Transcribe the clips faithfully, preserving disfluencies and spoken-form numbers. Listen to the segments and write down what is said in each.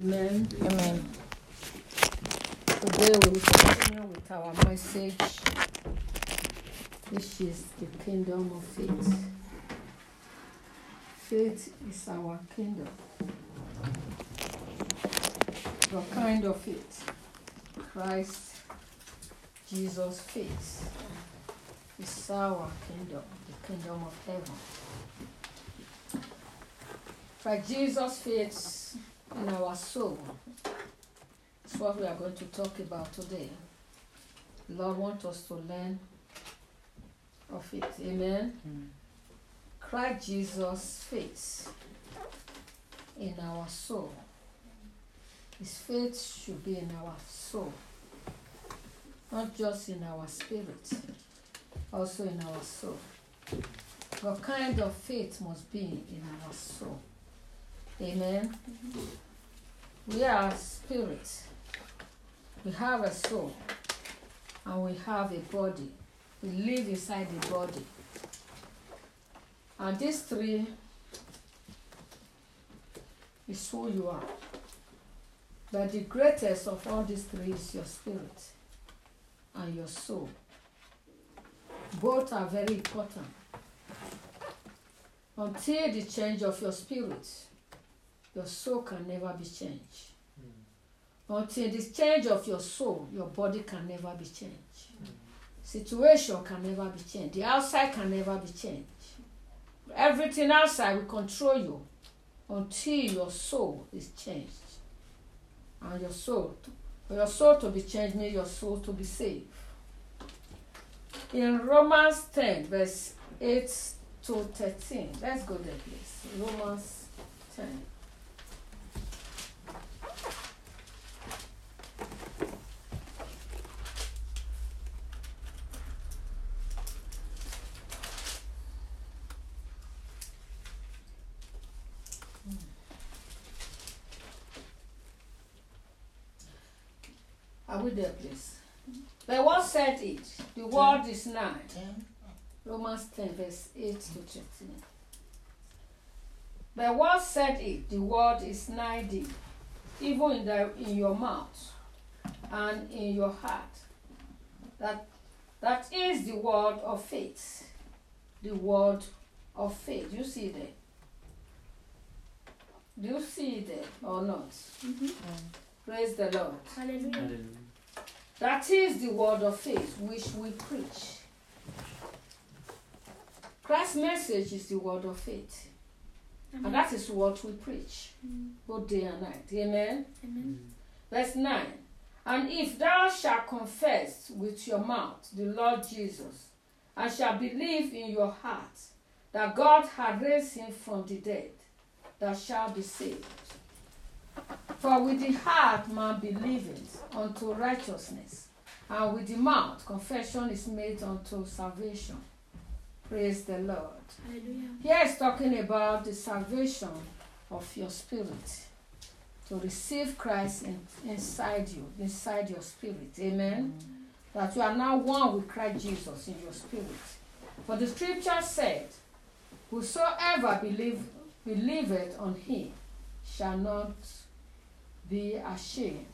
Amen. Amen. Today we will continue with our message, which is the kingdom of faith. Faith is our kingdom. What kind of faith? Christ Jesus' faith is our kingdom, the kingdom of heaven. Christ Jesus' faith in our soul is what we are going to talk about today. The Lord wants us to learn of it. Amen. Mm. Christ Jesus' faith in our soul. His faith should be in our soul, not just in our spirit, also in our soul. What kind of faith must be in our soul? Amen. Mm-hmm. We are spirit. We have a soul, and we have a body. We live inside the body. And these three is who you are. But the greatest of all these three is your spirit and your soul. Both are very important. Until the change of your spirit, your soul can never be changed. Mm. Until the change of your soul, your body can never be changed. Mm. Situation can never be changed. The outside can never be changed. Everything outside will control you until your soul is changed. And your soul, to, for your soul to be changed means your soul to be saved. In Romans ten, verse eight to thirteen, let's go there, please. Romans ten. Are we there, please? The word said it. The word is nigh. Romans ten, verse eight to thirteen. The word said it. The word is nigh thee, even in, the, in your mouth and in your heart. That, that is the word of faith. The word of faith. Do you see that? Do you see that or not? Mm-hmm. Um. Praise the Lord. Hallelujah. Hallelujah. That is the word of faith which we preach. Christ's message is the word of faith. Amen. And that is what we preach, mm. both day and night. Amen? Amen. Mm. Verse nine. And if thou shalt confess with your mouth the Lord Jesus, and shalt believe in your heart that God hath raised him from the dead, thou shalt be saved. For with the heart man believeth unto righteousness, and with the mouth confession is made unto salvation. Praise the Lord. Hallelujah. Here is talking about the salvation of your spirit, to receive Christ in, inside you, inside your spirit. Amen. Mm-hmm. That you are now one with Christ Jesus in your spirit. For the scripture said, whosoever believe, believeth on him shall not be ashamed.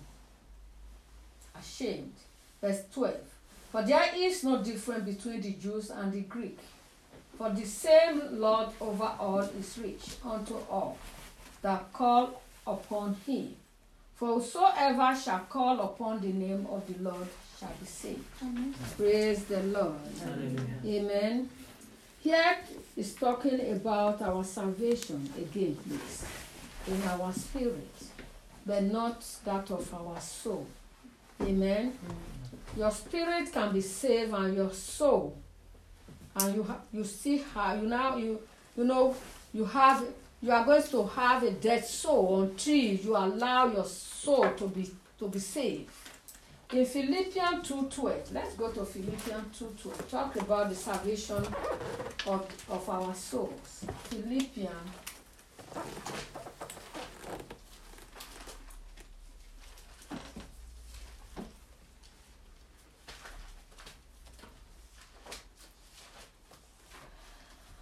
Ashamed. Verse twelve. For there is no difference between the Jews and the Greek. For the same Lord over all is rich unto all that call upon him. For whosoever shall call upon the name of the Lord shall be saved. Amen. Praise the Lord. Hallelujah. Amen. Here is talking about our salvation again, please. In our spirit, but not that of our soul. Amen. Mm-hmm. Your spirit can be saved, and your soul, and you ha- you still have you now you you know you have you are going to have a dead soul until you allow your soul to be to be saved. In Philippians two twelve, let's go to Philippians two twelve. Talk about the salvation of of our souls. Philippians.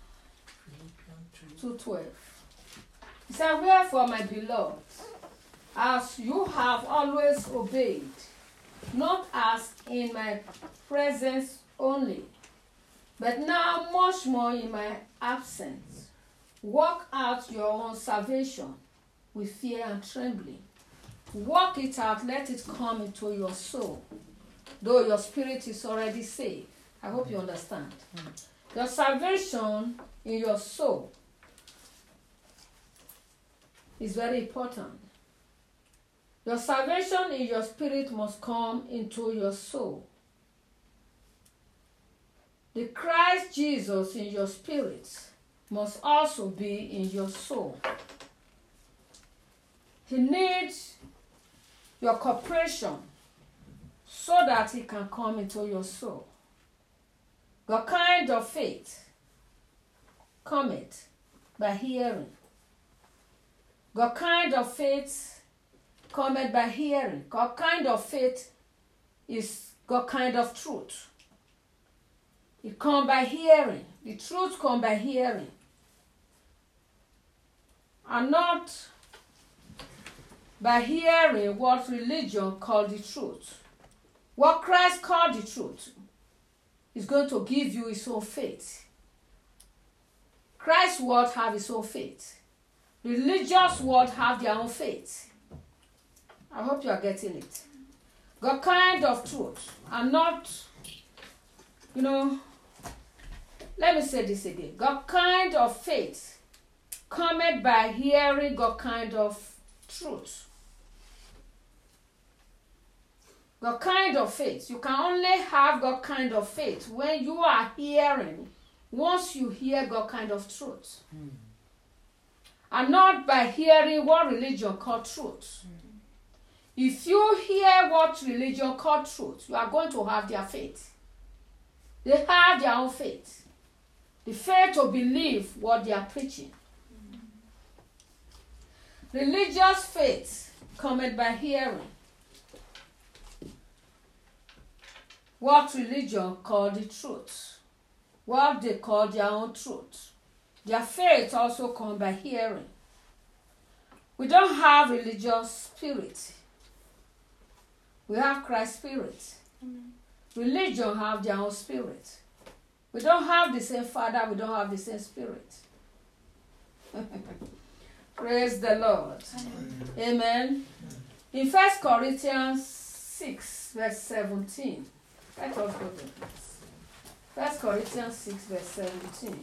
two twelve. He said, wherefore, my beloved, as you have always obeyed, not as in my presence only, but now much more in my absence. Work out your own salvation with fear and trembling. Work it out, let it come into your soul, though your spirit is already saved. I hope you understand. Your salvation in your soul is very important. Your salvation in your spirit must come into your soul. The Christ Jesus in your spirit must also be in your soul. He needs your cooperation so that he can come into your soul. Your kind of faith cometh by hearing. Your kind of faith cometh by hearing. God kind of faith is God kind of truth. It comes by hearing. The truth comes by hearing. And not by hearing what religion called the truth. What Christ called the truth is going to give you his own faith. Christ's word have his own faith. Religious word have their own faith. I hope you are getting it. God kind of truth and not, you know, let me say this again. God kind of faith cometh by hearing God kind of truth. God kind of faith. You can only have God kind of faith when you are hearing, once you hear God kind of truth. Mm. And not by hearing what religion called truth. Mm. If you hear what religion called truth, you are going to have their faith. They have their own faith. The faith to believe what they are preaching. Mm. Religious faith cometh by hearing. What religion call the truth. What they call their own truth. Their faith also comes by hearing. We don't have religious spirit. We have Christ's spirit. Amen. Religion have their own spirit. We don't have the same Father. We don't have the same Spirit. Praise the Lord. Amen. Amen. In First Corinthians six, verse seventeen. Let us go to this. First Corinthians six, verse seventeen.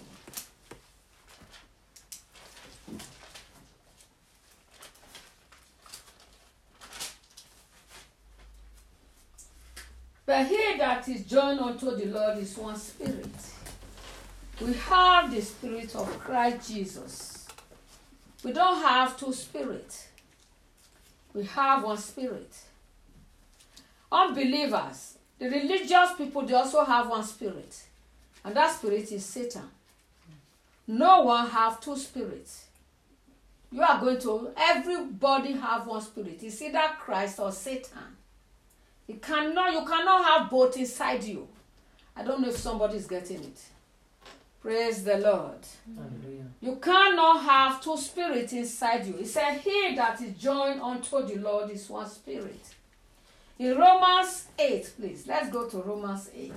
But he that is joined unto the Lord is one spirit. We have the spirit of Christ Jesus. We don't have two spirits. We have one spirit. Unbelievers, the religious people, they also have one spirit. And that spirit is Satan. No one have two spirits. You are going to, everybody have one spirit. It's either Christ or Satan. You cannot, you cannot have both inside you. I don't know if somebody is getting it. Praise the Lord. Hallelujah. You cannot have two spirits inside you. He said, he that is joined unto the Lord is one spirit. In Romans eight, please. Let's go to Romans eight.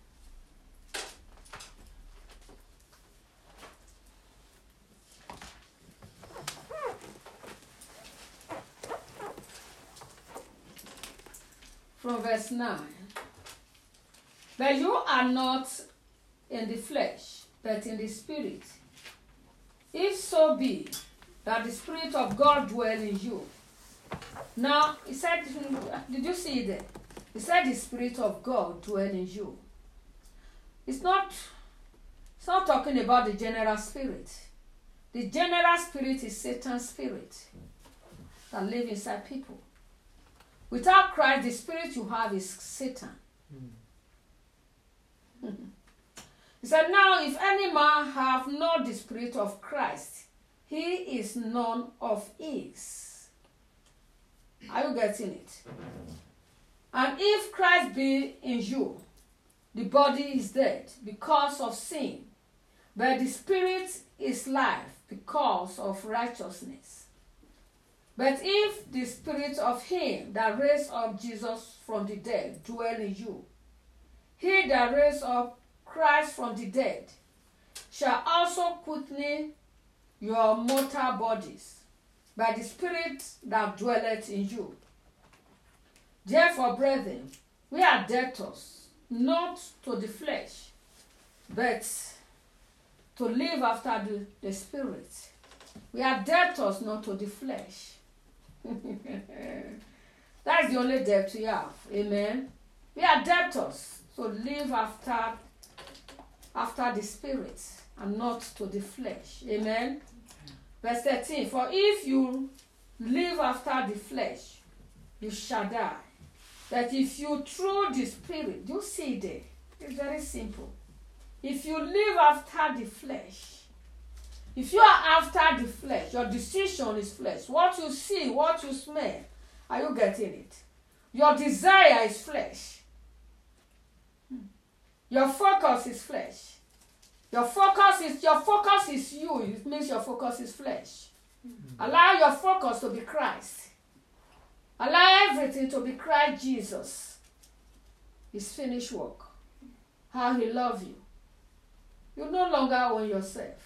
From verse nine. But you are not in the flesh, but in the spirit. If so be that the Spirit of God dwell in you. Now, he said, did you see that? He said the Spirit of God dwell in you. It's not, it's not talking about the general spirit. The general spirit is Satan's spirit that lives inside people. Without Christ, the spirit you have is Satan. Mm. He said, now if any man have not the spirit of Christ, he is none of his. Are you getting it? And if Christ be in you, the body is dead because of sin, but the spirit is life because of righteousness. But if the spirit of him that raised up Jesus from the dead dwell in you, he that raised up Christ from the dead shall also quicken your mortal bodies by the Spirit that dwelleth in you. Therefore, brethren, we are debtors, not to the flesh, but to live after the, the Spirit. We are debtors, not to the flesh. That's the only debt we have. Amen. We are debtors, so live after, after the Spirit and not to the flesh. Amen. Verse thirteen, for if you live after the flesh, you shall die. But if you through the Spirit, you see there, it's very simple. If you live after the flesh, if you are after the flesh, your decision is flesh. What you see, what you smell, are you getting it? Your desire is flesh. Your focus is flesh. Your focus is your focus is you. It means your focus is flesh. Mm-hmm. Allow your focus to be Christ. Allow everything to be Christ Jesus. His finished work. How he loves you. You no longer own yourself.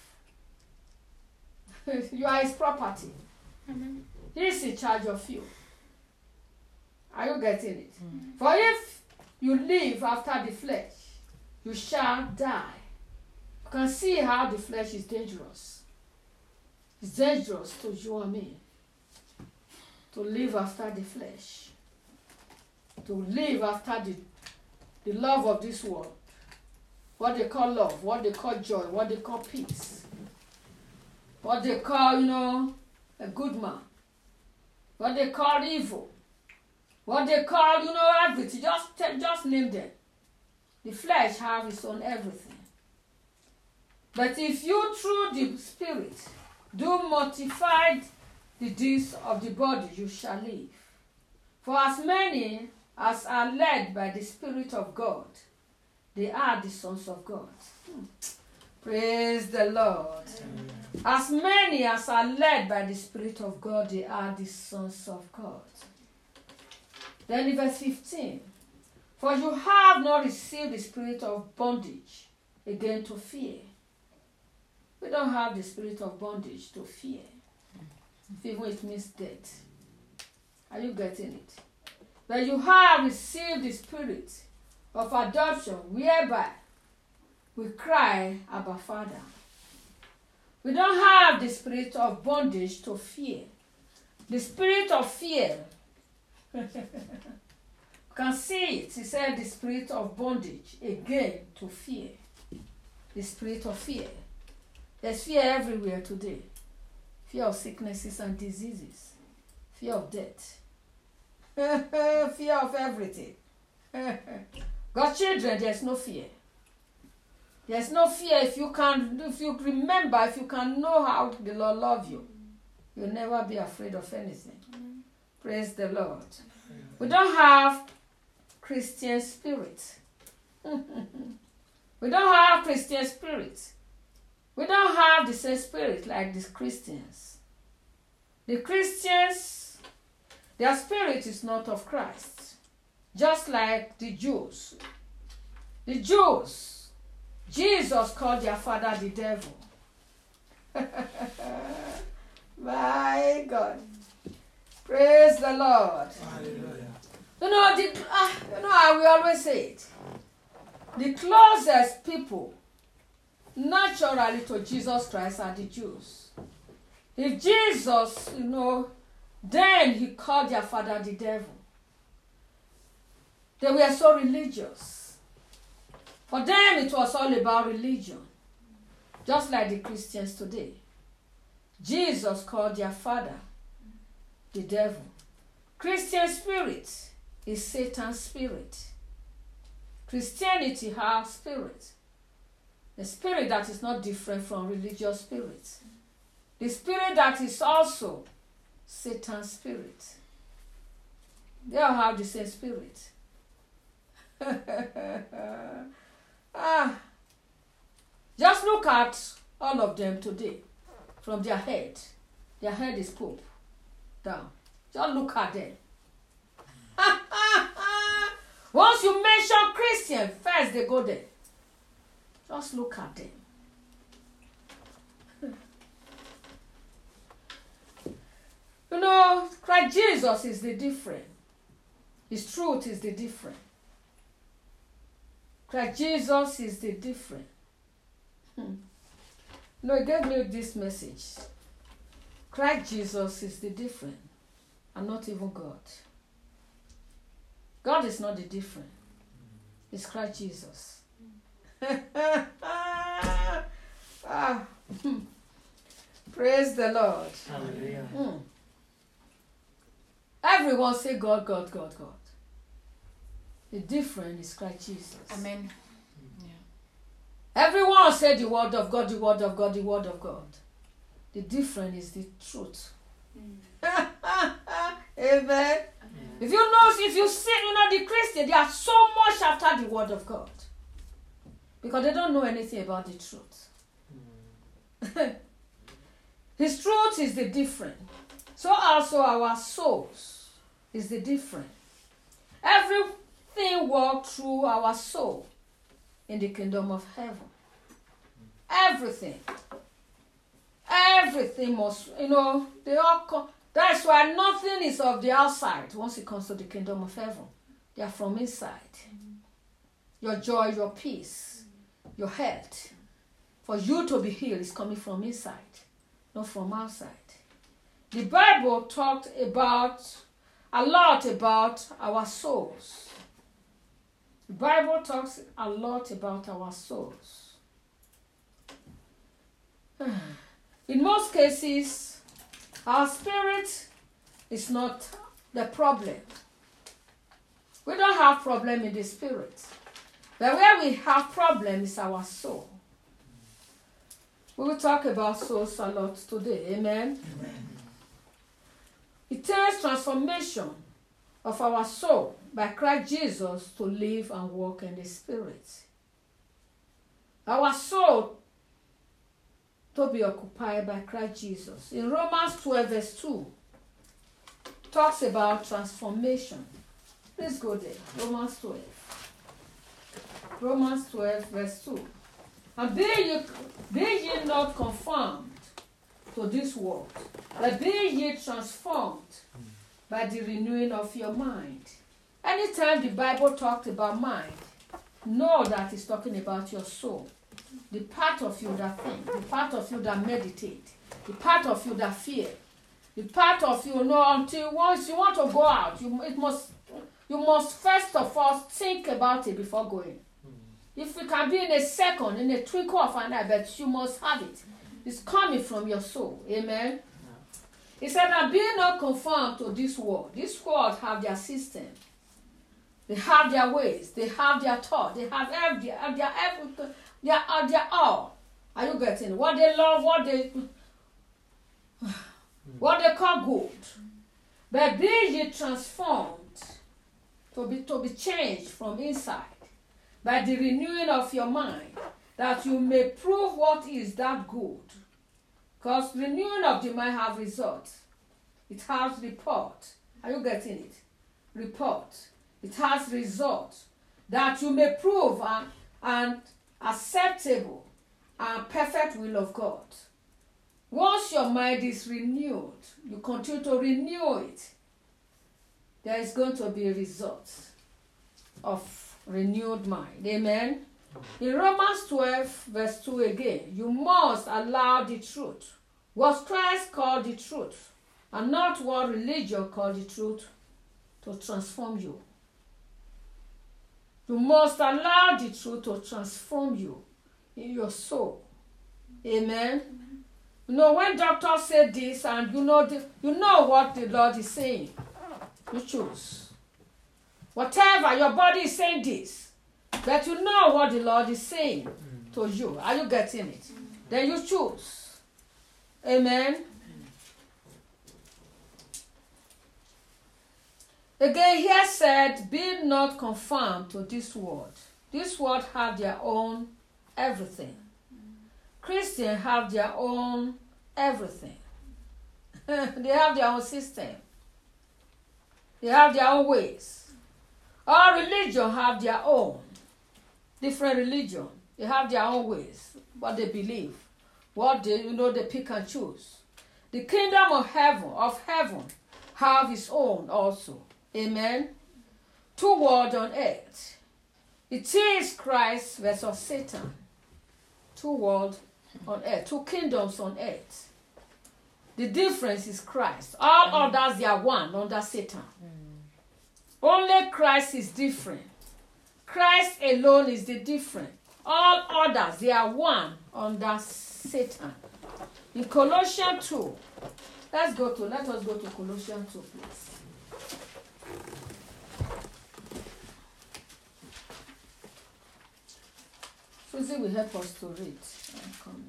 You are his property. Mm-hmm. He is in charge of you. Are you getting it? Mm-hmm. For if you live after the flesh, you shall die. You can see how the flesh is dangerous. It's dangerous to you and me. To live after the flesh. To live after the, the love of this world. What they call love, what they call joy, what they call peace. What they call, you know, a good man. What they call evil. What they call, you know, everything. Just, just name them. The flesh has its own everything. But if you through the Spirit do mortify the deeds of the body, you shall live. For as many as are led by the Spirit of God, they are the sons of God. Hmm. Praise the Lord. Amen. As many as are led by the Spirit of God, they are the sons of God. Then in verse fifteen, for you have not received the spirit of bondage again to fear. We don't have the spirit of bondage to fear. Even it means death. Are you getting it? But you have received the spirit of adoption, whereby we cry, Abba, Father. We don't have the spirit of bondage to fear. The spirit of fear, you can see it. He said the spirit of bondage, again, to fear. The spirit of fear. There's fear everywhere today. Fear of sicknesses and diseases. Fear of death. Fear of everything. God's children, there's no fear. There's no fear if you can, if you remember, if you can know how the Lord loves you. You'll never be afraid of anything. Mm. Praise the Lord. Mm. We don't have Christian spirit. We don't have Christian spirit. We don't have the same spirit like the Christians. The Christians, their spirit is not of Christ. Just like the Jews. The Jews, Jesus called their father the devil. My God. Praise the Lord. Hallelujah. You know, the, uh, you know, I will always say it. The closest people naturally to Jesus Christ are the Jews. If Jesus, you know, then he called their father the devil. They were so religious. For them, it was all about religion. Just like the Christians today. Jesus called their father the devil. Christian spirit is Satan's spirit. Christianity has spirit. A spirit that is not different from religious spirits. The spirit that is also Satan's spirit. They all have the same spirit. ah, just look at all of them today. From their head. Their head is Pope. down. Just look at them. Once you mention Christian, first they go there. Just look at them. You know, Christ Jesus is the different. His truth is the different. Christ Jesus is the different. Hmm. You know, he gave me this message. Christ Jesus is the different, and not even God. God is not the different. It's Christ Jesus. ah. Praise the Lord. Hallelujah. Mm. Everyone say God, God, God, God. The different is Christ Jesus. Amen. Everyone say the word of God, the word of God, the word of God. The different is the truth. Mm. Amen. Amen. If you know, if you see, you know, the Christian, they are so much after the word of God. Because they don't know anything about the truth. Mm. His truth is the different. So also our souls is the different. Everything works through our soul in the kingdom of heaven. Everything. Everything must, you know, they all come. That's why nothing is of the outside once it comes to the kingdom of heaven. They are from inside. Your joy, your peace, your health. For you to be healed is coming from inside, not from outside. The Bible talked about a lot about our souls. The Bible talks a lot about our souls. In most cases, our spirit is not the problem. We don't have problem in the spirit. But where we have problem is our soul. We will talk about souls a lot today. Amen? Amen. It takes transformation of our soul by Christ Jesus to live and walk in the Spirit. Our soul to be occupied by Christ Jesus. In Romans twelve verse two, talks about transformation. Please go there. Romans twelve. Romans twelve verse two. And be ye, be ye not conformed to this world, but be ye transformed by the renewing of your mind. Anytime the Bible talks about mind, know that it's talking about your soul. The part of you that think, the part of you that meditate, the part of you that fear, the part of you, know, until once you want to go out, you it must you must first of all think about it before going. If it can be in a second, in a twinkle of an eye, but you must have it. It's coming from your soul. Amen. He said that be not conformed to this world. This world have their system. They have their ways. They have their thought. They have every, their everything. They are their all. Are you getting it? What they love, what they what they call good. But be ye transformed to be to be changed from inside by the renewing of your mind, that you may prove what is that good. Because renewing of the mind have results. It has report. Are you getting it? Report. It has results. That you may prove an, an acceptable and perfect will of God. Once your mind is renewed, you continue to renew it, there is going to be a result of renewed mind. Amen. In Romans twelve verse two again, you must allow the truth, what Christ called the truth, and not what religion called the truth, to transform you. You must allow the truth to transform you in your soul. Amen. Amen. You know, when doctors say this, and you know the, you know what the Lord is saying, you choose. Whatever, your body is saying this, but you know what the Lord is saying mm. to you. Are you getting it? Mm. Then you choose. Amen. Amen. Again, here said, be not conformed to this world. This world have their own everything. Mm. Christians have their own everything. They have their own system. They have their own ways. All religion have their own. Different religion. They have their own ways. What they believe. What they, you know, they pick and choose. The kingdom of heaven, of heaven, have its own also. Amen. Two worlds on earth. It is Christ versus Satan. Two worlds on earth. Two kingdoms on earth. The difference is Christ. All mm. others, they are one under Satan. Mm. Only Christ is different. Christ alone is the different. All others, they are one under Satan. In Colossians two, let's go to, let us go to Colossians two, please. Susie will help us to read. I'm coming.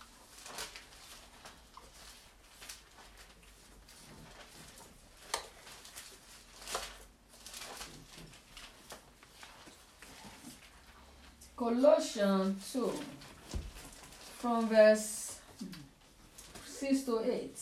Colossians two, from verse six to eight.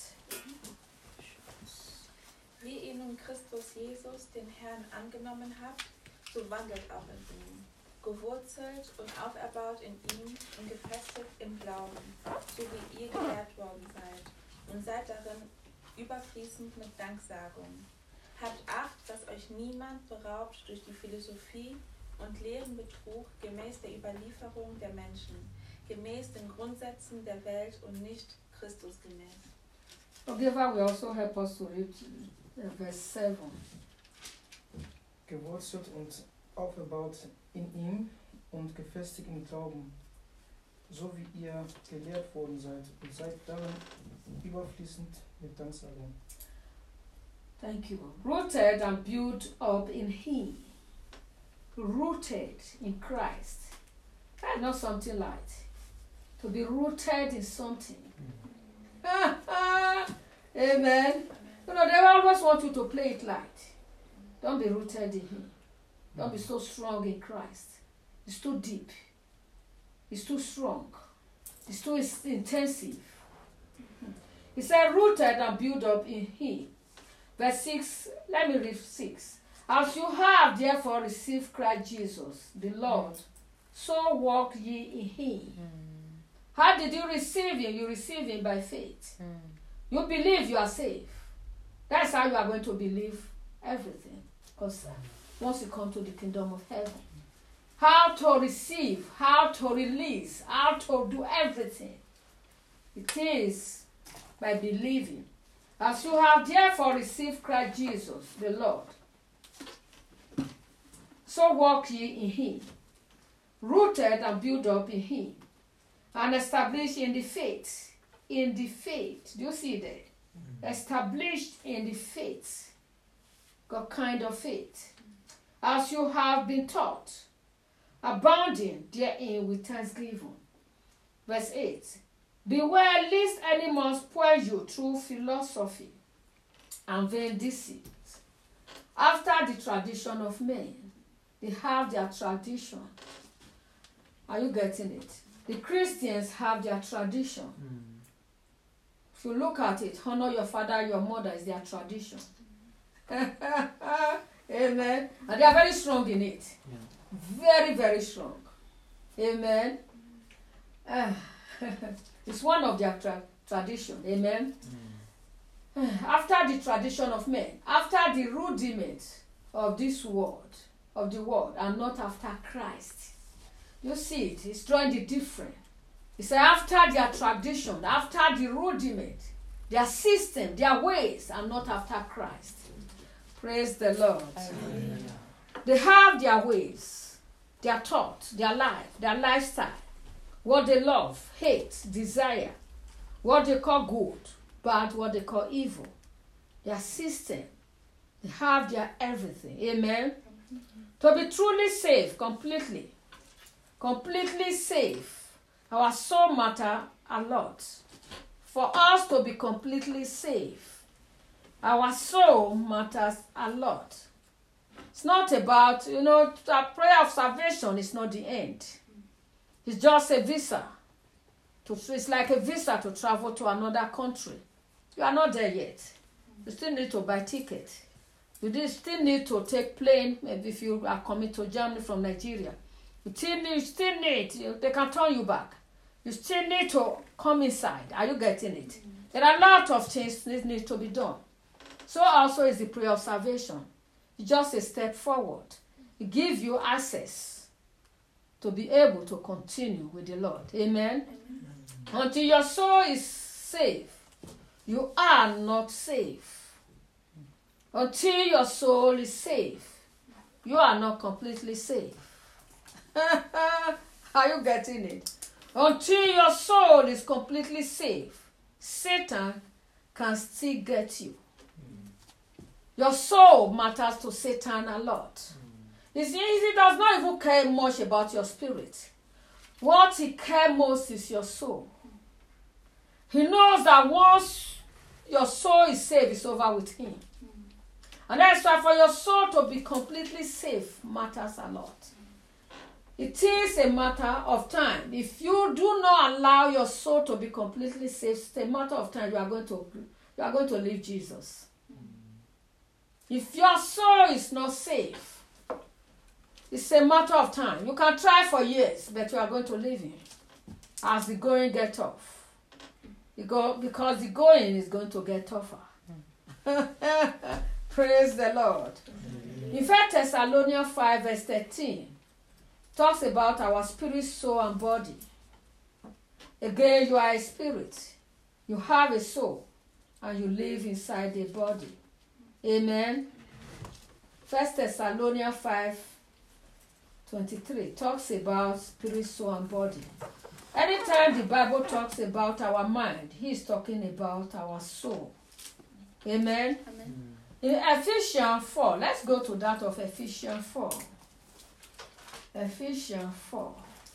Wie ihr nun Christus Jesus, den Herrn, angenommen habt, so wandelt auch in ihm, gewurzelt und auferbaut in ihm und gefestigt im Glauben, so wie ihr gelehrt worden seid, und seid darin überfließend mit Danksagung. Habt Acht, dass euch niemand beraubt durch die Philosophie und leeren Betrug gemäß der Überlieferung der Menschen, gemäß den Grundsätzen der Welt und nicht Christus gemäß. Ogieva will also help us to read uh, verse seven. Gewurzelt und aufgebaut in ihm und gefestigt im Glauben, so wie ihr gelehrt worden seid, und seid darin überfließend mit Danksagung. Thank you. Rooted and built up in him. Rooted in Christ. That's not something light. To be rooted in something. Mm. Amen. You know, they always want you to play it light. Don't be rooted in him. Don't be so strong in Christ. It's too deep. It's too strong. It's too intensive. He said, rooted and built up in him. Verse six, let me read six. As you have therefore received Christ Jesus, the Lord, mm. so walk ye in him. Mm. How did you receive him? You receive him by faith. Mm. You believe you are saved. That's how you are going to believe everything. Because once you come to the kingdom of heaven, how to receive, how to release, how to do everything. It is by believing. As you have therefore received Christ Jesus, the Lord, so walk ye in him, rooted and built up in him, and established in the faith. In the faith. Do you see that? Mm-hmm. Established in the faith. What kind of faith? As you have been taught, abounding therein with thanksgiving. Verse eight. Beware lest any man spoil you through philosophy and vain deceit, after the tradition of men. They have their tradition. Are you getting it? The Christians have their tradition. Mm. If you look at it, honor your father, your mother is their tradition. Amen. And they are very strong in it. Yeah. Very, very strong. Amen. Uh, it's one of their tra- tradition. Amen. Mm. After the tradition of men, after the rudiment of this world, of the world, and not after Christ. You see it, it's drawing the difference. It's after their tradition, after the rudiment, their system, their ways, and not after Christ. Praise the Lord. Amen. They have their ways, their thoughts, their life, their lifestyle, what they love, hate, desire, what they call good, bad, what they call evil. Their system, they have their everything. Amen. To be truly safe, completely, completely safe, our soul matter a lot. For us to be completely safe, our soul matters a lot. It's not about, you know, a prayer of salvation is not the end. It's just a visa. To, it's like a visa to travel to another country. You are not there yet. You still need to buy ticket. You still need to take plane, maybe if you are coming to Germany from Nigeria. You still need, you still need you, they can turn you back. You still need to come inside. Are you getting it? Mm-hmm. There are a lot of things that need to be done. So also is the prayer of salvation. It's just a step forward. It gives you access to be able to continue with the Lord. Amen? Amen. Until your soul is safe, you are not safe. Until your soul is safe, you are not completely safe. Are you getting it? Until your soul is completely safe, Satan can still get you. Your soul matters to Satan a lot. He does not even care much about your spirit. What he cares most is your soul. He knows that once your soul is safe, it's over with him. And that's why for your soul to be completely safe matters a lot. It is a matter of time. If you do not allow your soul to be completely safe, it's a matter of time you are going to you are going to leave Jesus. If your soul is not safe, it's a matter of time. You can try for years, but you are going to leave him as the going gets tough. You go, because the going is going to get tougher. Praise the Lord. In First Thessalonians five verse thirteen, talks about our spirit, soul, and body. Again, you are a spirit. You have a soul, and you live inside a body. Amen. First Thessalonians five twenty-three talks about spirit, soul, and body. Anytime the Bible talks about our mind, he is talking about our soul. Amen. Amen. In Ephesians four, let's go to that of Ephesians four. Ephesians four.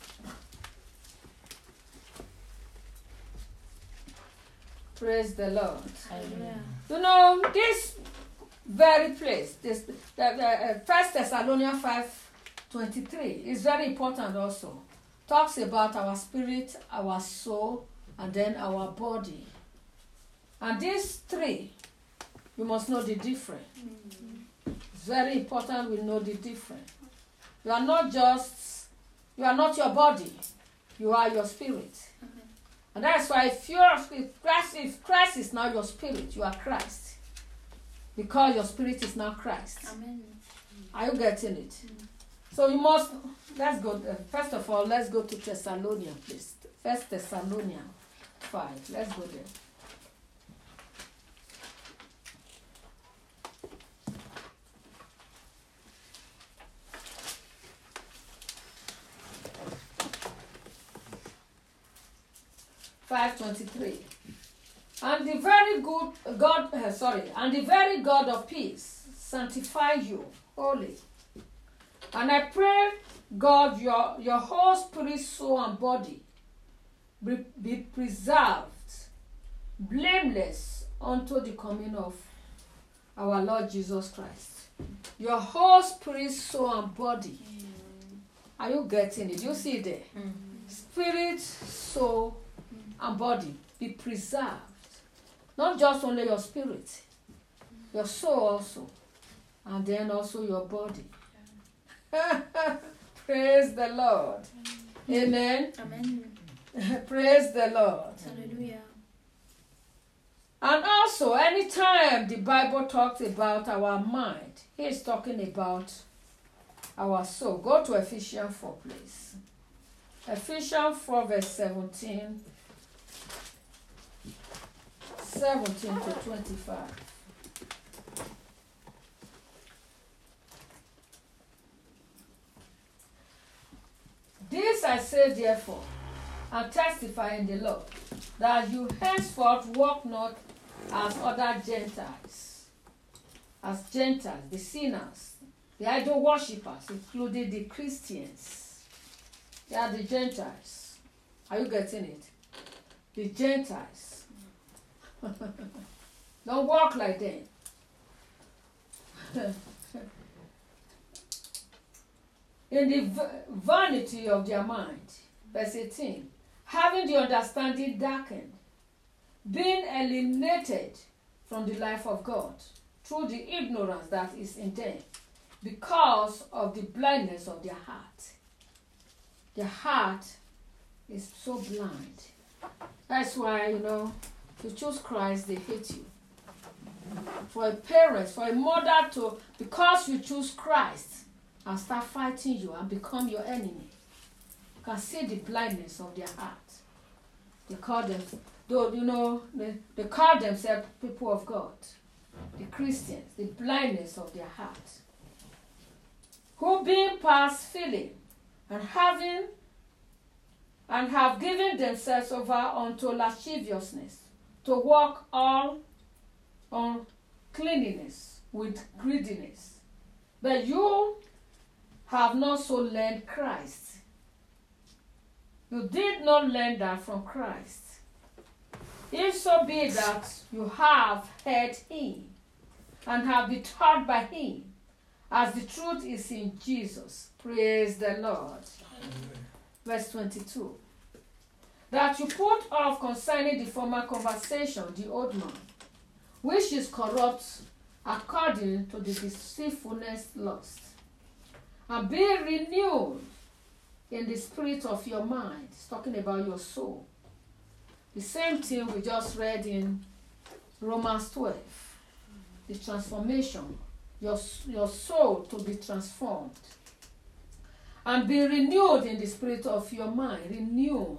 Praise the Lord. Amen. You know, this very place, this the, the, uh, First Thessalonians five twenty-three is very important also. Talks about our spirit, our soul, and then our body. And these three, you must know the difference. Mm-hmm. It's very important we know the difference. You are not just, you are not your body. You are your spirit. Mm-hmm. And that's why if, you're, if, Christ, if Christ is now your spirit, you are Christ. Because your spirit is now Christ. Amen. Are you getting it? Mm-hmm. So you must, let's go, uh, first of all, let's go to Thessalonians, please. First Thessalonians five. Let's go there. five twenty-three. And the very good God, uh, sorry, and the very God of peace sanctify you wholly. And I pray, God, your, your whole spirit, soul, and body be, be preserved, blameless unto the coming of our Lord Jesus Christ. Your whole spirit, soul, and body. Mm. Are you getting it? You see it there? Mm. Spirit, soul, and body be preserved. Not just only your spirit, your soul also, and then also your body. Praise the Lord. Amen. Amen. Praise the Lord. Hallelujah. And also, anytime the Bible talks about our mind, he is talking about our soul. Go to Ephesians four, please. Ephesians four, verse seventeen. seventeen to twenty-five. This I say therefore, and testify in the Lord, that you henceforth walk not as other Gentiles, as Gentiles, the sinners, the idol worshippers, including the Christians. They are the Gentiles. Are you getting it? The Gentiles. Don't walk like them. In the vanity of their mind, verse eighteen, having the understanding darkened, being alienated from the life of God through the ignorance that is in them because of the blindness of their heart. Their heart is so blind. That's why, you know, if you choose Christ, they hate you. For a parent, for a mother to, because you choose Christ, and start fighting you and become your enemy. You can see the blindness of their heart. They call them, though, you know, they, they call themselves people of God. The Christians, the blindness of their heart. Who being past feeling and having and have given themselves over unto lasciviousness, to walk all on cleanliness with greediness. But you have not so learned Christ. You did not learn that from Christ. If so be that you have heard him and have been taught by him, as the truth is in Jesus. Praise the Lord. Amen. Verse twenty-two. That you put off concerning the former conversation the old man, which is corrupt according to the deceitfulness lust, and be renewed in the spirit of your mind. It's talking about your soul. The same thing we just read in Romans twelve. The transformation, your, your soul to be transformed. And be renewed in the spirit of your mind. Renew.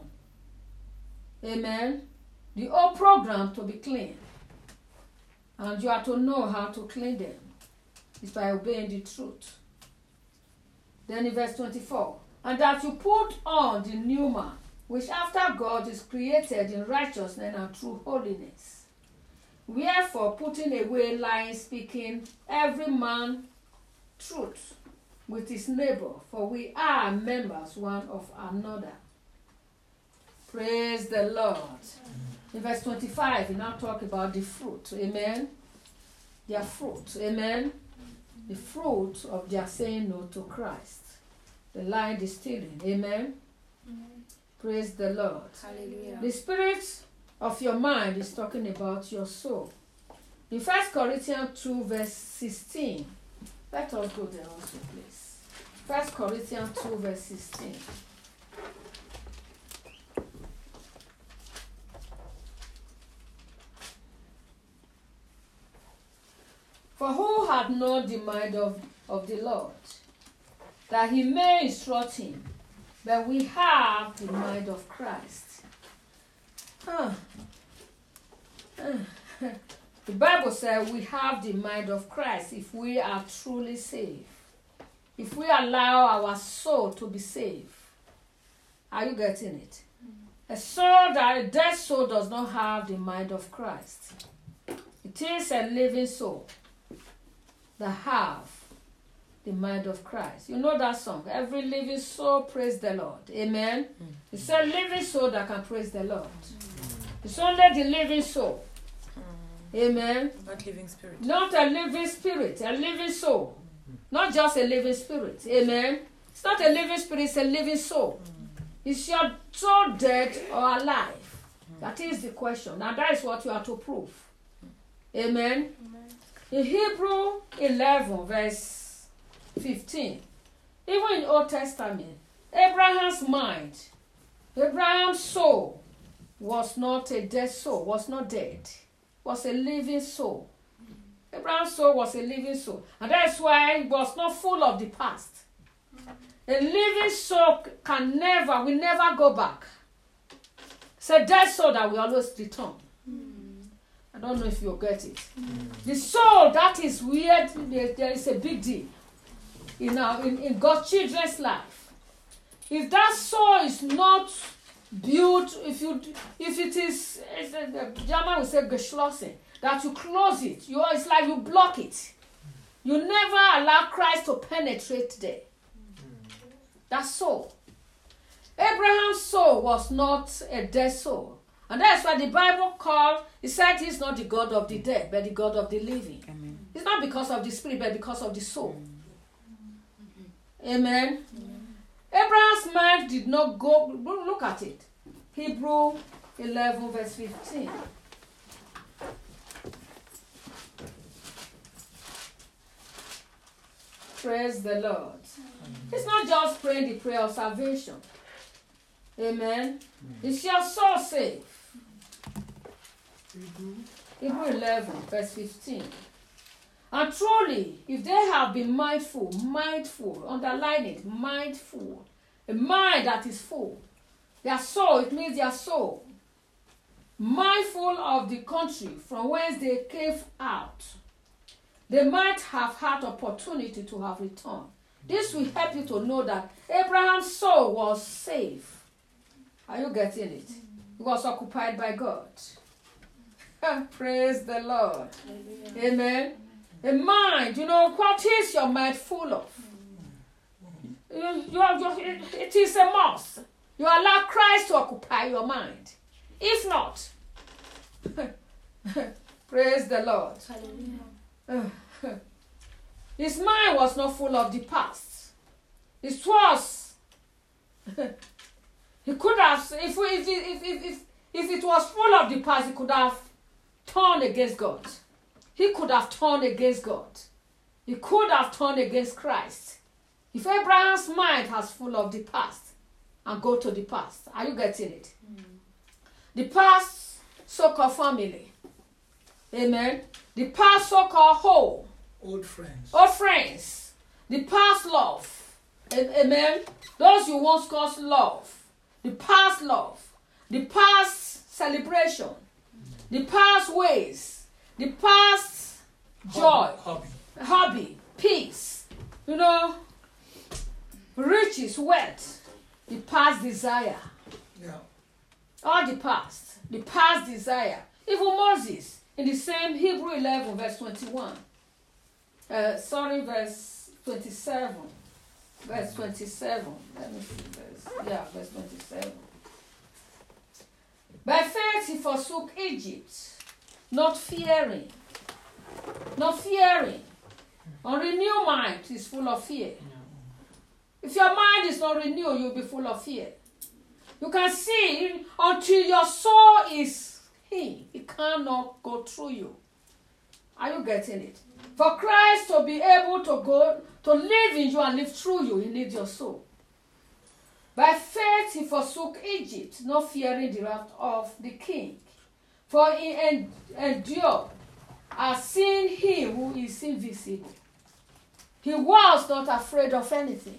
Amen. The whole program to be clean. And you have to know how to clean them. It's by obeying the truth. Then in verse twenty-four. And that you put on the new man, which after God is created in righteousness and true holiness. Wherefore, putting away lying, speaking every man truth with his neighbor, for we are members one of another. Praise the Lord. In verse twenty-five, we now talk about the fruit. Amen. Their fruit. Amen. The fruit of their saying no to Christ. The lying, the stealing. Amen. Amen. Praise the Lord. Hallelujah. The spirit of your mind is talking about your soul. In First Corinthians two, verse sixteen. Let us go there also, please. First Corinthians two, verse sixteen. For who hath known the mind of, of the Lord, that he may instruct him? But we have the mind of Christ. Huh. Uh. The Bible says we have the mind of Christ if we are truly saved. If we allow our soul to be saved. Are you getting it? A soul that a dead soul does not have the mind of Christ. It is a living soul that have the mind of Christ. You know that song, every living soul praise the Lord. Amen. Mm. It's a living soul that can praise the Lord. Mm. It's only the living soul. Mm. Amen. Not living spirit. Not a living spirit, a living soul. Mm. Not just a living spirit. Amen. It's not a living spirit, it's a living soul. Mm. Is your soul dead or alive? Mm. That is the question. And that is what you have to prove. Mm. Amen. Amen. In Hebrew eleven, verse fifteen, even in Old Testament, Abraham's mind, Abraham's soul was not a dead soul, was not dead, was a living soul. Mm-hmm. Abraham's soul was a living soul. And that's why it was not full of the past. Mm-hmm. A living soul can never, will never go back. It's a dead soul that will always return. Mm-hmm. I don't know if you get it. Mm-hmm. The soul, that is weird, there is a big deal. In, our, in, in God's children's life. If that soul is not built, if you if it is, the German will say geschlossen, that you close it, you it's like you block it. You never allow Christ to penetrate there. That soul. Abraham's soul was not a dead soul. And that's why the Bible called, it said he's not the God of the dead, but the God of the living. Amen. It's not because of the spirit, but because of the soul. Amen. Amen. Abraham's mind did not go, look at it. Hebrew eleven verse fifteen. Praise the Lord. It's not just praying the prayer of salvation. Amen. Is your soul safe? Hebrew eleven, verse fifteen. And truly, if they have been mindful, mindful, underline it, mindful, a mind that is full, their soul, it means their soul, mindful of the country from whence they came out, they might have had opportunity to have returned. This will help you to know that Abraham's soul was safe. Are you getting it? It was occupied by God. Praise the Lord. Amen. Amen. A mind, you know, what is your mind full of? You, you are, you, it, it is a must. You allow Christ to occupy your mind. If not, praise the Lord. Uh, his mind was not full of the past. It was. He could have, if, if, if, if, if, if it was full of the past, he could have turned against God. He could have turned against God. He could have turned against Christ. If Abraham's mind has full of the past, and go to the past. Are you getting it? Mm. The past so-called family. Amen. The past so-called home. Old friends. Old friends. The past love. Amen. Those you once called love. The past love. The past celebration. Mm. The past ways. The past joy, hobby, hobby, peace, you know, riches, wealth, the past desire. Yeah. All the past, the past desire. Even Moses, in the same Hebrew eleven, verse twenty-one. Uh, sorry, verse twenty-seven. Verse twenty-seven. Let me see, verse, yeah, verse twenty-seven. By faith he forsook Egypt, not fearing, not fearing. A renewed mind is full of fear. If your mind is not renewed, you'll be full of fear. You can see until your soul is Him, it cannot go through you. Are you getting it? For Christ to be able to go, to live in you and live through you, He needs your soul. By faith he forsook Egypt, not fearing the wrath of the king. For he en- endured, as seeing Him who is invisible. He was not afraid of anything.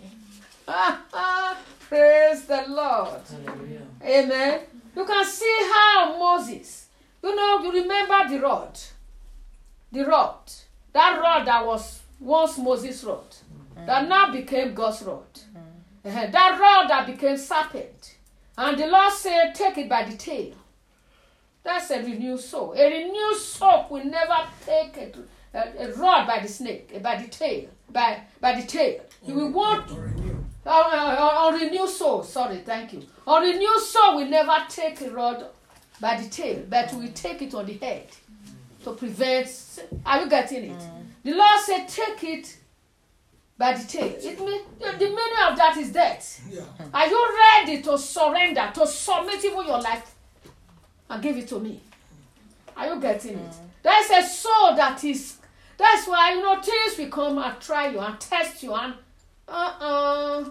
Praise the Lord. Hallelujah. Amen. You can see how Moses, you know, you remember the rod. The rod. That rod that was once Moses' rod. Mm-hmm. That now became God's rod. Mm-hmm. Uh-huh. That rod that became serpent. And the Lord said, take it by the tail. That's a renewed soul. A renewed soul will never take a, a, a rod by the snake, by the tail, by, by the tail. You will want a uh, uh, renewed soul. Sorry, thank you. A renewed soul will never take a rod by the tail, but will take it on the head to prevent. Are you getting it? Mm. The Lord said, take it by the tail. It mean, the meaning of that is death. Yeah. Are you ready to surrender, to submit even your life? And give it to me. Are you getting it? Mm. There's a soul that is. That's why, you know, things will come and try you and test you and uh-uh.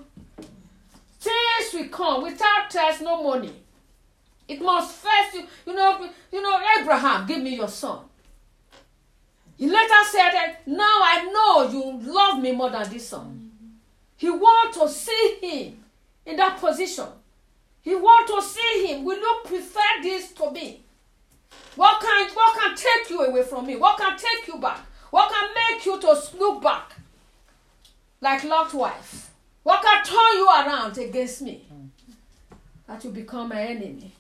Things will come without test, no money. It must first, you, you know, you know, Abraham, give me your son. He later said that, now I know you love me more than this son. Mm-hmm. He wants to see him in that position. He wants to see him. Will you prefer this to me? What can, what can take you away from me? What can take you back? What can make you to look back like Lot's wife? What can turn you around against me? That you become my enemy.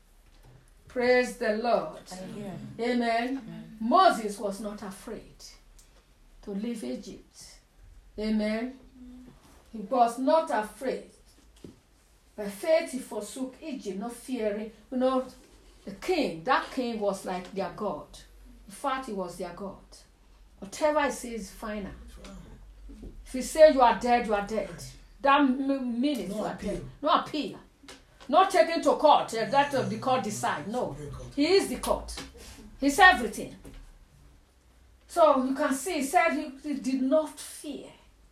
Praise the Lord. Amen. Amen. Amen. Moses was not afraid to leave Egypt. Amen. He was not afraid. By faith he forsook Egypt, not fearing. You know, the king, that king was like their God. In fact, he was their God. Whatever he says is final. If he says you are dead, you are dead. That m- means no you are appeal. dead. No appeal. Not taken to court. Uh, that uh, the court decide. No. He is the court. He's everything. So you can see, he said he, he did not fear.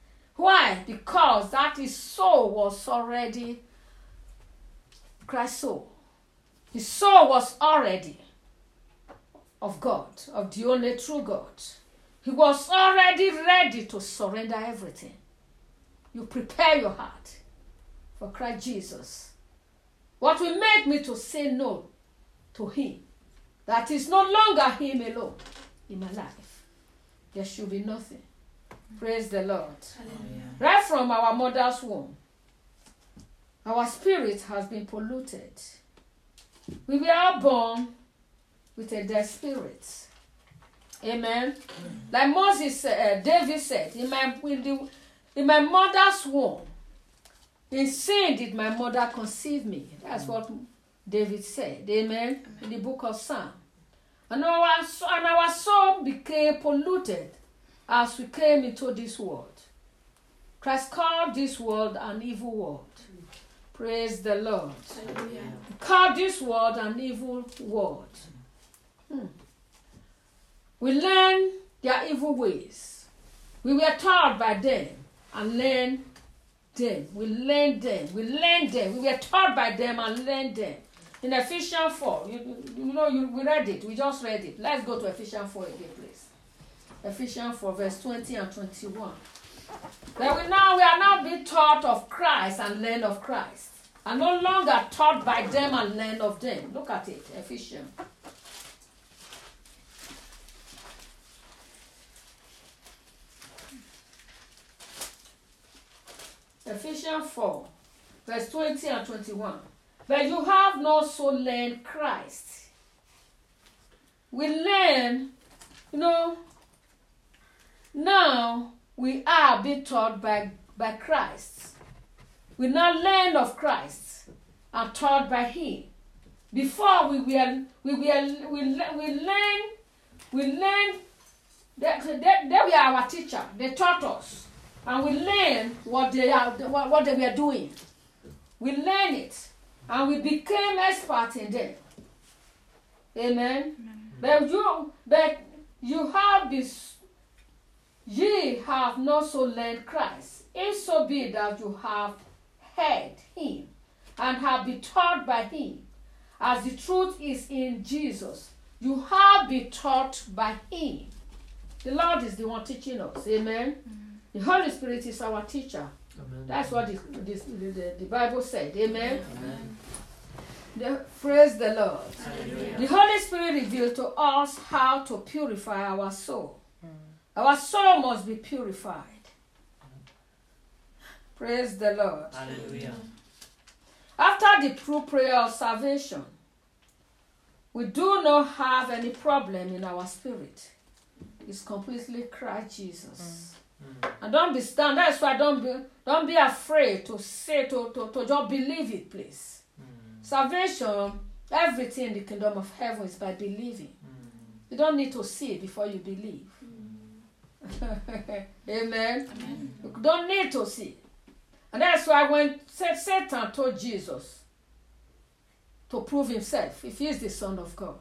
Why? Because that his soul was already Christ's soul. His soul was already of God, of the only true God. He was already ready to surrender everything. You prepare your heart for Christ Jesus. What will make me to say no to him? That is no longer him alone in my life. There should be nothing. Praise the Lord. Hallelujah. Right from our mother's womb, our spirit has been polluted. We were all born with a dead spirit. Amen. Mm. Like Moses, uh, David said, in my, in, the, in my mother's womb, in sin did my mother conceive me. That's mm. what David said. Amen. Mm. In the book of Psalms. And our, and our soul became polluted as we came into this world. Christ called this world an evil world. Mm. Praise the Lord. Hallelujah. He called this world an evil world. Hmm. We learn their evil ways. We were taught by them and learned them. We learned them. We learned them. We were taught by them and learned them. In Ephesians four, you, you know, you, we read it. We just read it. Let's go to Ephesians four again, please. Ephesians four, verse twenty and twenty-one. That we now we are now being taught of Christ and learn of Christ, and no longer taught by them and learn of them. Look at it, Ephesians. Ephesians four, verse twenty and twenty-one. But you have not so learned Christ. We learn, you know, now we are being taught by, by Christ. We now learn of Christ and taught by him. Before we were, we were, we, we learn, we learn, that they, they were our teacher. They taught us. And we learn what they are, what, what they were doing. We learn it, and we became experts in them. Amen. Amen. But you, but you have this. Ye have not so learned Christ. If so be that you have heard him and have been taught by him, as the truth is in Jesus, you have been taught by him. The Lord is the one teaching us. Amen. Mm-hmm. The Holy Spirit is our teacher. Amen. That's what the, the, the, the Bible said. Amen. Amen. The, praise the Lord. Hallelujah. The Holy Spirit revealed to us how to purify our soul. Mm. Our soul must be purified. Praise the Lord. Hallelujah. After the true prayer of salvation, we do not have any problem in our spirit. It's completely Christ Jesus. Mm. Mm. And don't be stand. That's why don't be don't be afraid to say to, to, to just believe it, please. Mm. Salvation, everything in the kingdom of heaven is by believing. Mm. You don't need to see it before you believe. Mm. Amen. Amen. You don't need to see. And that's why when Satan told Jesus to prove himself, if he is the Son of God,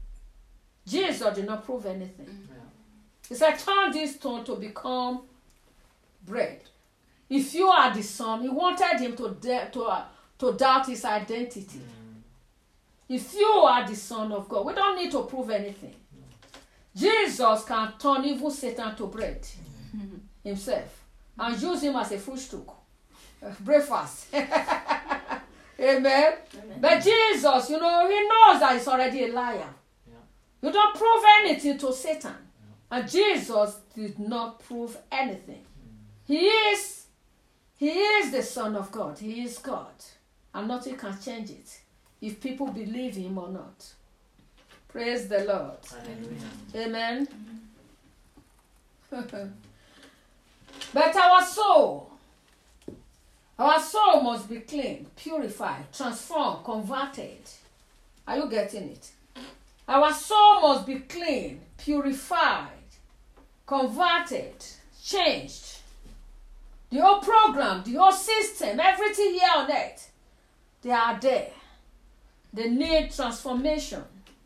Jesus did not prove anything. Mm. He said, turn this stone to become bread. If you are the Son, he wanted him to de- to, uh, to doubt his identity. Mm. If you are the Son of God, we don't need to prove anything. Mm. Jesus can turn evil Satan to bread mm. himself and use him as a fruit stook. Uh, breakfast. Amen. Amen. But Jesus, you know, he knows that he's already a liar. Yeah. You don't prove anything to Satan. And Jesus did not prove anything. Mm. He is, he is the Son of God. He is God. And nothing can change it if people believe him or not. Praise the Lord. Hallelujah. Amen. Mm-hmm. But our soul, our soul must be clean, purified, transformed, converted. Are you getting it? Our soul must be clean, purified, converted, changed. The whole program, the whole system, everything here on earth, they are there. They need transformation.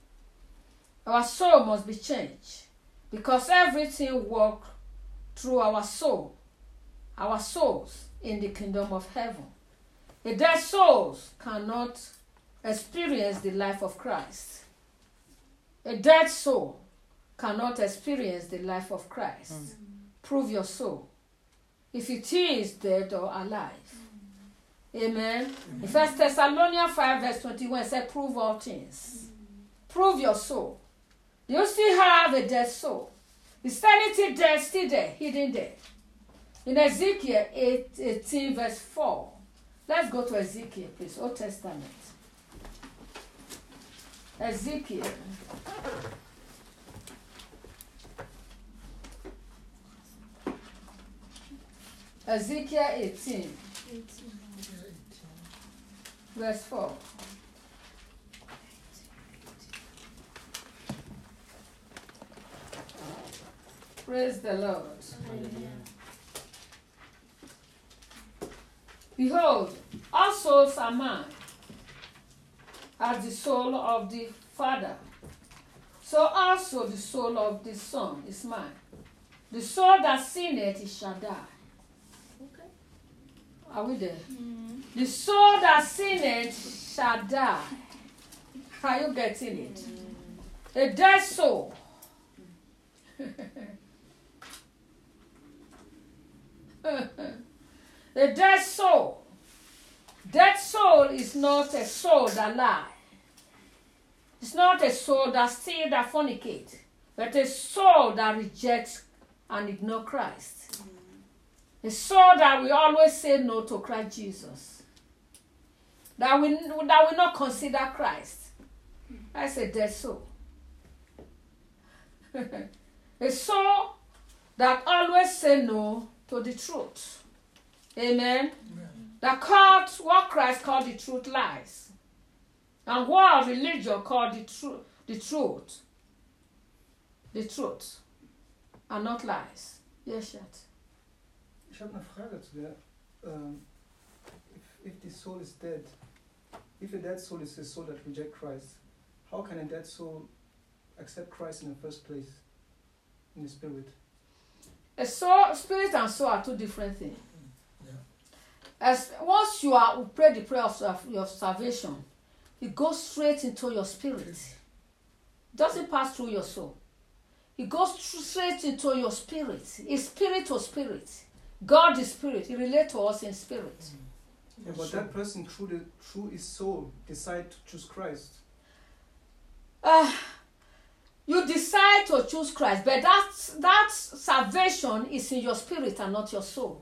Our soul must be changed because everything works through our soul our souls in the kingdom of heaven. A dead soul cannot experience the life of Christ. A dead soul cannot experience the life of Christ. Mm. Prove your soul, if it is dead or alive. Mm. Amen. Mm-hmm. In First Thessalonians five verse twenty-one, it says, prove all things. Mm. Prove your soul. You still have a dead soul. Is anything dead, still there, hidden there? In Ezekiel eight, eighteen verse four. Let's go to Ezekiel, please. Old Testament. Ezekiel. Ezekiel eighteen. eighteen. Verse four. Praise the Lord. Amen. Behold, all souls are mine, as the soul of the Father. So also the soul of the Son is mine. The soul that sinneth, it shall die. Okay. Are we there? Mm-hmm. The soul that sinneth shall die. Are you getting it? Mm-hmm. A dead soul. A dead soul. Dead soul is not a soul that lies. It's not a soul that steals, that fornicates, but a soul that rejects and ignores Christ. Mm. A soul that will always say no to Christ Jesus. That will, that will not consider Christ. That's a dead soul. A soul that always say no to the truth. Amen. Amen. That called what Christ called the truth lies. And what religion called the truth the truth. The truth. And not lies. Yes, Shat. Ich habe eine Frage zu der. Um, if, if the soul is dead, if a dead soul is a soul that rejects Christ, how can a dead soul accept Christ in the first place? In the spirit? A soul, spirit and soul are two different things. As once you are pray the prayer of your salvation, it goes straight into your spirit. It doesn't pass through your soul. It goes straight into your spirit. It's spirit to spirit. God is spirit. He relates to us in spirit. Yeah, but that person through the through his soul decide to choose Christ. Uh, you decide to choose Christ, but that that salvation is in your spirit and not your soul.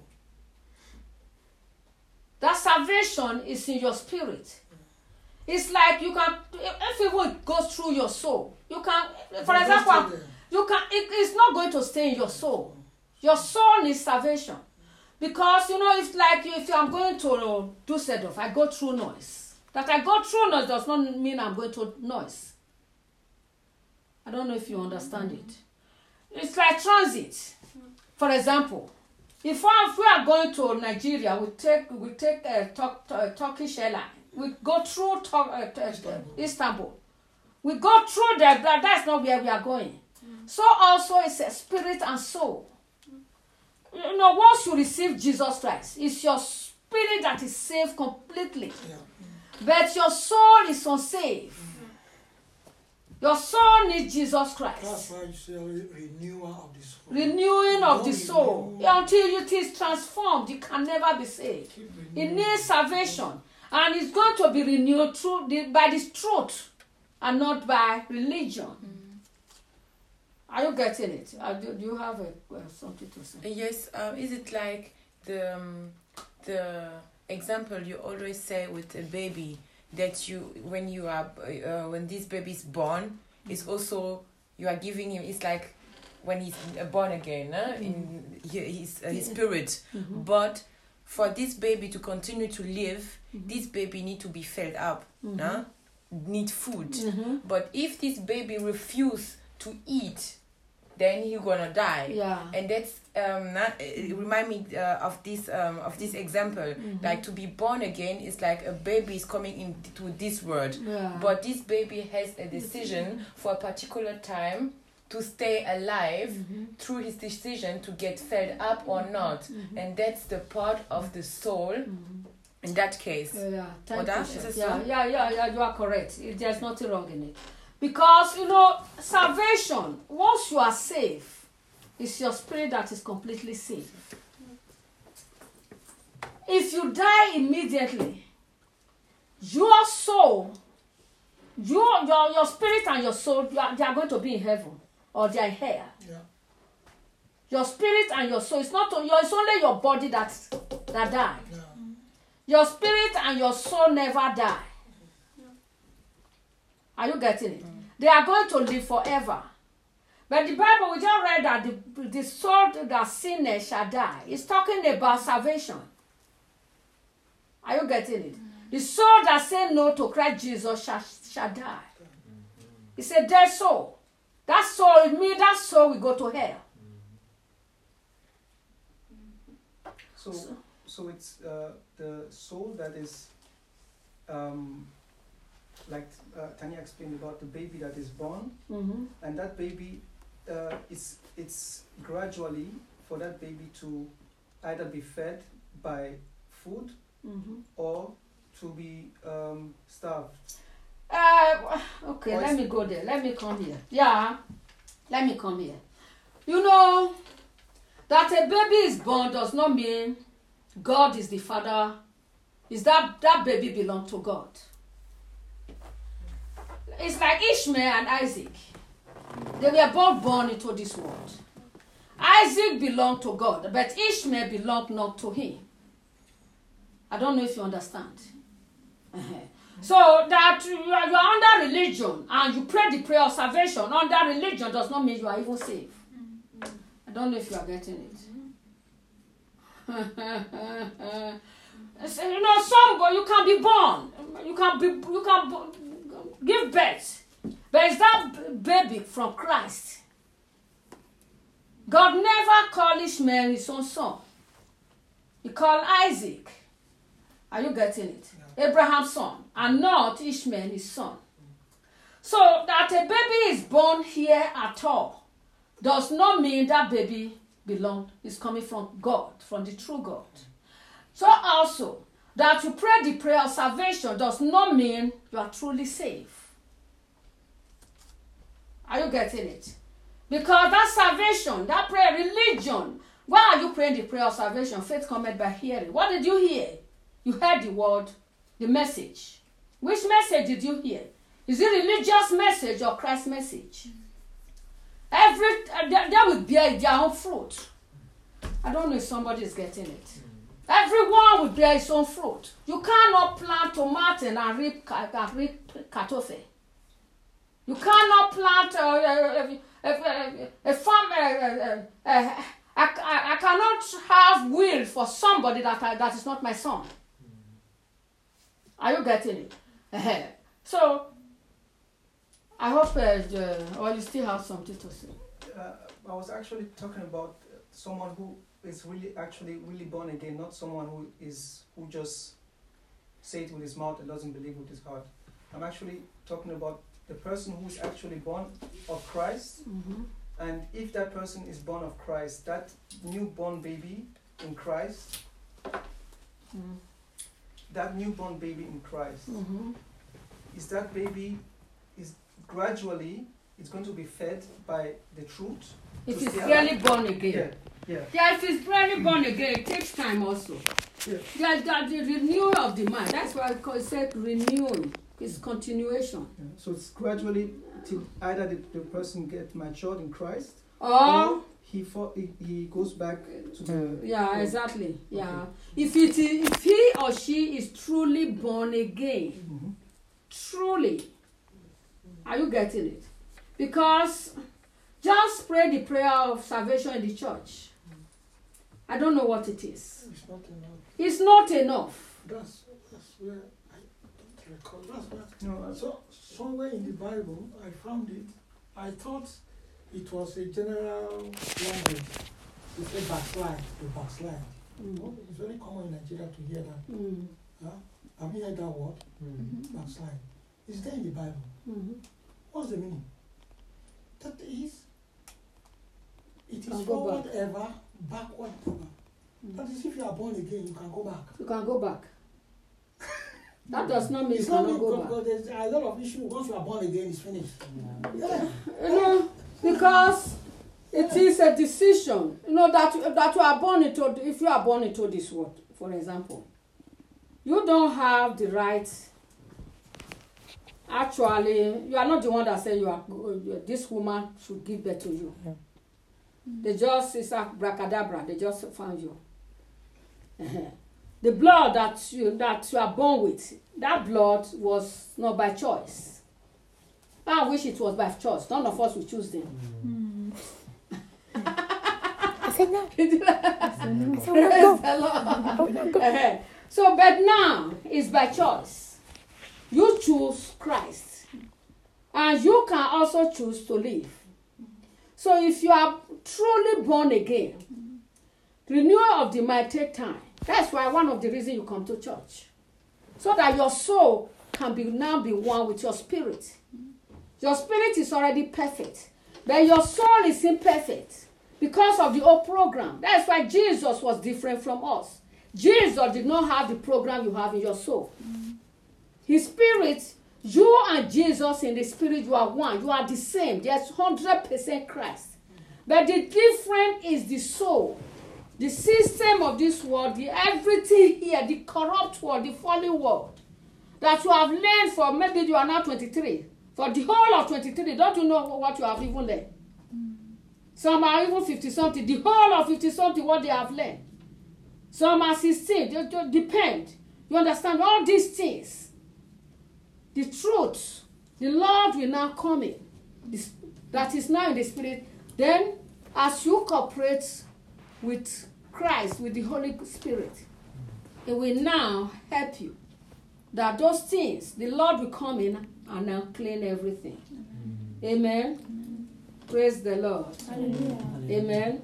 That salvation is in your spirit. It's like you can, if it goes through your soul, you can, for example, you can. It, it's not going to stay in your soul. Your soul needs salvation, because you know it's like if I'm going to Dusseldorf, I go through noise. That I go through noise does not mean I'm going to noise. I don't know if you understand it. It's like transit. For example. If, if we are going to Nigeria, we take we take a uh, Turkish airline. We go through to, uh, to, uh, Istanbul. Istanbul. We go through there, but that's not where we are going. Mm. So also it's a spirit and soul. Mm. You know, once you receive Jesus Christ, it's your spirit that is saved completely. Yeah. Mm. But your soul is unsaved. Mm. Your soul needs Jesus Christ. That's why you say renewal of the soul. Renewing of the soul. Until it is transformed, you can never be saved. It needs salvation. And it's going to be renewed through the, by this truth and not by religion. Mm. Are you getting it? Uh, do, do you have a, uh, something to say? Yes. Um, is it like the, um, the example you always say with a baby? That you, when you are, uh, when this baby is born, it's also you are giving him. It's like when he's born again, eh? mm-hmm. in his uh, his spirit. Mm-hmm. But for this baby to continue to live, mm-hmm. this baby need to be fed up, mm-hmm. nah? Need food. Mm-hmm. But if this baby refuse to eat, then he gonna die. Yeah. And that's um nah, it remind me uh, of this um of this example. Mm-hmm. Like to be born again is like a baby is coming into this world. Yeah. But this baby has a decision for a particular time to stay alive Mm-hmm. through his decision to get fed up or not. Mm-hmm. And that's the part of the soul in that case. Yeah, yeah. Thank Oda, you, is sir. it Yeah, so? yeah, yeah, yeah, you are correct. It- There's nothing wrong in it. Because, you know, salvation, once you are saved, it's your spirit that is completely saved. If you die immediately, your soul, your, your, your spirit and your soul, you are, they are going to be in heaven or they are in hell. Yeah. Your spirit and your soul, it's not your, it's only your body that, that die. Yeah. Your spirit and your soul never die. Are you getting it? They are going to live forever. But the Bible, we just read that the, the soul that sinners shall die. It's talking about salvation. Are you getting it? The soul that say no to Christ Jesus shall, shall die. It's a dead soul. That soul, it means that soul will go to hell. So, so it's uh, the soul that is, um, like uh, Tanya explained about the baby that is born, Mm-hmm. and that baby, uh, it's it's gradually for that baby to either be fed by food Mm-hmm. or to be um, starved. Uh, okay, Or let is- me go there. Let me come here. Yeah, let me come here. You know, that a baby is born does not mean God is the father. Is that that baby belong to God? It's like Ishmael and Isaac. They were both born into this world. Isaac belonged to God, but Ishmael belonged not to him. I don't know if you understand. Uh-huh. So that you are, you are under religion and you pray the prayer of salvation under religion does not mean you are even saved. I don't know if you are getting it. So, you know, some go, you can be born, you can be, you can bo- give birth, but is that b- baby from Christ? God never called Ishmael his own son. He called Isaac. Are you getting it? Yeah. Abraham's son, and not Ishmael his son. So that a baby is born here at all does not mean that baby belong is coming from God, from the true God. So also that you pray the prayer of salvation does not mean you are truly saved. Are you getting it? Because that salvation, that prayer, religion, why are you praying the prayer of salvation? Faith cometh by hearing. What did you hear? You heard the word, the message. Which message did you hear? Is it religious message or Christ's message? Every uh, they, they will bear their own fruit. I don't know if somebody is getting it. Everyone will bear his own fruit. You cannot plant tomato and reap, ca- ca- reap kartoffel. You cannot plant uh, a, a, a, a farm. Uh, uh, uh, uh, I, I, I cannot have will for somebody that I, that is not my son. Are you getting it? Uh-huh. So, I hope uh, the, or you still have something to say. Uh, I was actually talking about someone who is really actually really born again, not someone who is who just say it with his mouth and doesn't believe with his heart. I'm actually talking about the person who is actually born of Christ, Mm-hmm. and if that person is born of Christ, that newborn baby in Christ, Mm-hmm. that newborn baby in Christ, Mm-hmm. is that baby is gradually it's going to be fed by the truth. If to it's stay really alive. born again. Yeah, yeah. Yeah, if it's really born again, it takes time also. Yeah. Yeah, that the renewal of the mind. That's why I call it said renewing. It's continuation. Yeah. So it's gradually till either the, the person gets matured in Christ, Or he for, he, he goes back to the yeah, exactly. Yeah. If it is, if he or she is truly born again, Mhm. truly, are you getting it? Because just pray the prayer of salvation in the church. I don't know what it is. It's not enough. It's not enough. That's, that's where I don't recall. That's where, No, uh, so, somewhere in the Bible, I found it. I thought it was a general language. It said backslide, to backslide. Mm. It's very common in Nigeria to hear that. Mm. Huh? Have you heard that word? Mm-hmm. Backslide. It's there in the Bible. Mm-hmm. What's the meaning? That is, It Can is go forward back. ever, backward ever. Mm. That is, if you are born again, you can go back. You can go back. That does not mean you It's not cannot mean go back. because there's a lot of issues. Once you are born again, it's finished. Yeah. You know, because it is a decision. You know that that you are born into. If you are born into this world, for example, you don't have the right. Actually, you are not the one that say you are. This woman should give birth to you. Yeah. They just it's a bracadabra. They just found you. Uh-huh. The blood that you that you are born with, that blood was not by choice. I wish it was by choice. None of us will choose them. Mm. I said no. Praise the Lord. Uh-huh. So, but now it's by choice. You choose Christ, and you can also choose to live. So, if you are truly born again, renewal of the mind take time. That's why one of the reasons you come to church, so that your soul can be now be one with your spirit. Your spirit is already perfect, but your soul is imperfect because of the old program. That's why Jesus was different from us. Jesus did not have the program you have in your soul. His spirit, you and Jesus in the spirit, you are one. You are the same. There's one hundred percent Christ. But the difference is the soul. The system of this world, the everything here, the corrupt world, the fallen world, that you have learned for, maybe you are now twenty-three, for the whole of twenty-three, don't you know what you have even learned? Some are even fifty-something, the whole of fifty-something, what they have learned. Some are sixteen, they, they depend. You understand all these things. The truth, the Lord will now come in, this, that is now in the spirit. Then, as you cooperate with Christ, with the Holy Spirit, it will now help you. That those things, the Lord will come in and now clean everything. Mm-hmm. Amen. Mm-hmm. Praise the Lord. Hallelujah. Amen.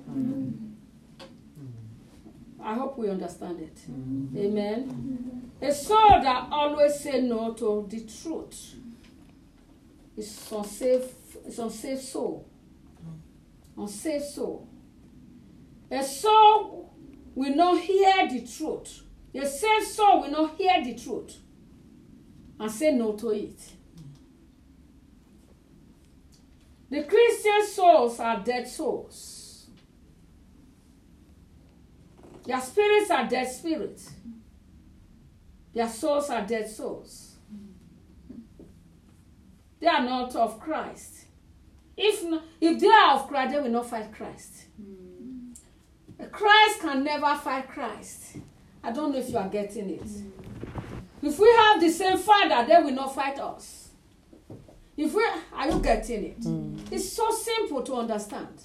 Mm-hmm. I hope we understand it. Mm-hmm. Amen. Mm-hmm. A soul that always say no to the truth is unsafe, it's unsafe soul. Unsafe soul. A soul will not hear the truth. A safe soul will not hear the truth and say no to it. The Christian souls are dead souls. Their spirits are dead spirits. Their souls are dead souls. They are not of Christ. If, not, if they are of Christ, they will not fight Christ. Christ can never fight Christ. I don't know if you are getting it. Mm. If we have the same Father, they will not fight us. If we are you getting it? Mm. It's so simple to understand.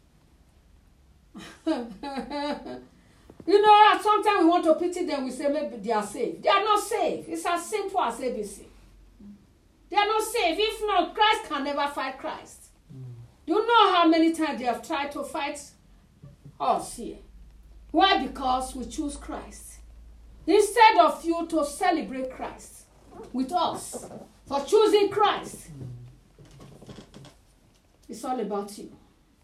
You know, sometimes we want to pity them. We say maybe they are safe. They are not safe. It's as simple as A B C. They are not safe. If not, Christ can never fight Christ. Mm. You know how many times they have tried to fight us here. Why? Because we choose Christ. Instead of you to celebrate Christ with us for choosing Christ, it's all about you.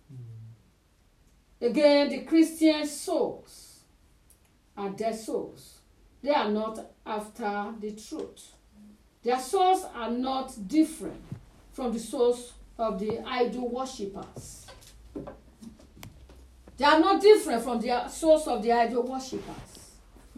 Again, the Christian souls are dead souls. They are not after the truth. Their souls are not different from the souls of the idol worshippers. They are not different from the souls of the idol worshippers.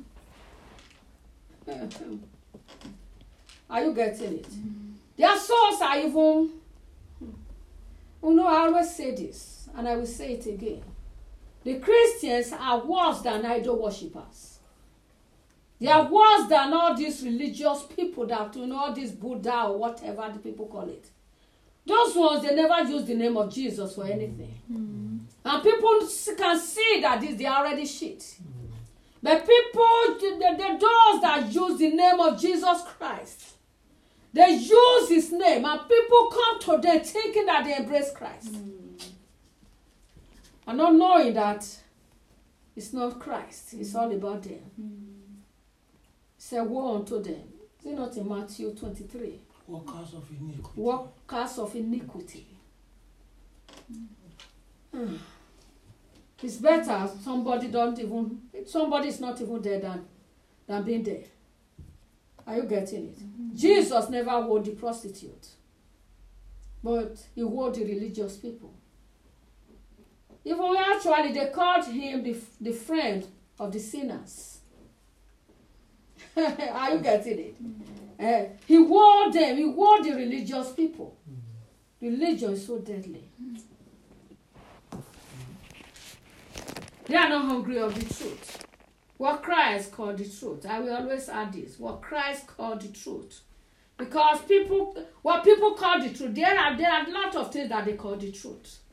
Are you getting it? Mm-hmm. Their souls are even... You know, I always say this, and I will say it again. The Christians are worse than idol worshippers. They are worse than all these religious people that, you know, all this Buddha or whatever the people call it. Those ones, they never use the name of Jesus for anything. Mm-hmm. And people can see that this, they are already shit. Mm-hmm. But people, the, the, those that use the name of Jesus Christ, they use his name, and people come to them thinking that they embrace Christ. Mm-hmm. And not knowing that it's not Christ, it's all about them. Mm-hmm. Say, woe unto them. Is it not in Matthew twenty-three? Workers of iniquity. Workers of iniquity. Mm. It's better somebody don't even, somebody is not even there than, than being there. Are you getting it? Mm-hmm. Jesus never wore the prostitute, but he wore the religious people. Even actually, they called him the, the friend of the sinners. Are you getting it? Mm-hmm. Uh, he wore them, he wore the religious people. Mm-hmm. Religion is so deadly. Mm-hmm. They are not hungry of the truth. What Christ called the truth. I will always add this. What Christ called the truth. Because people, what people call the truth, there are there are a lot of things that they call the truth.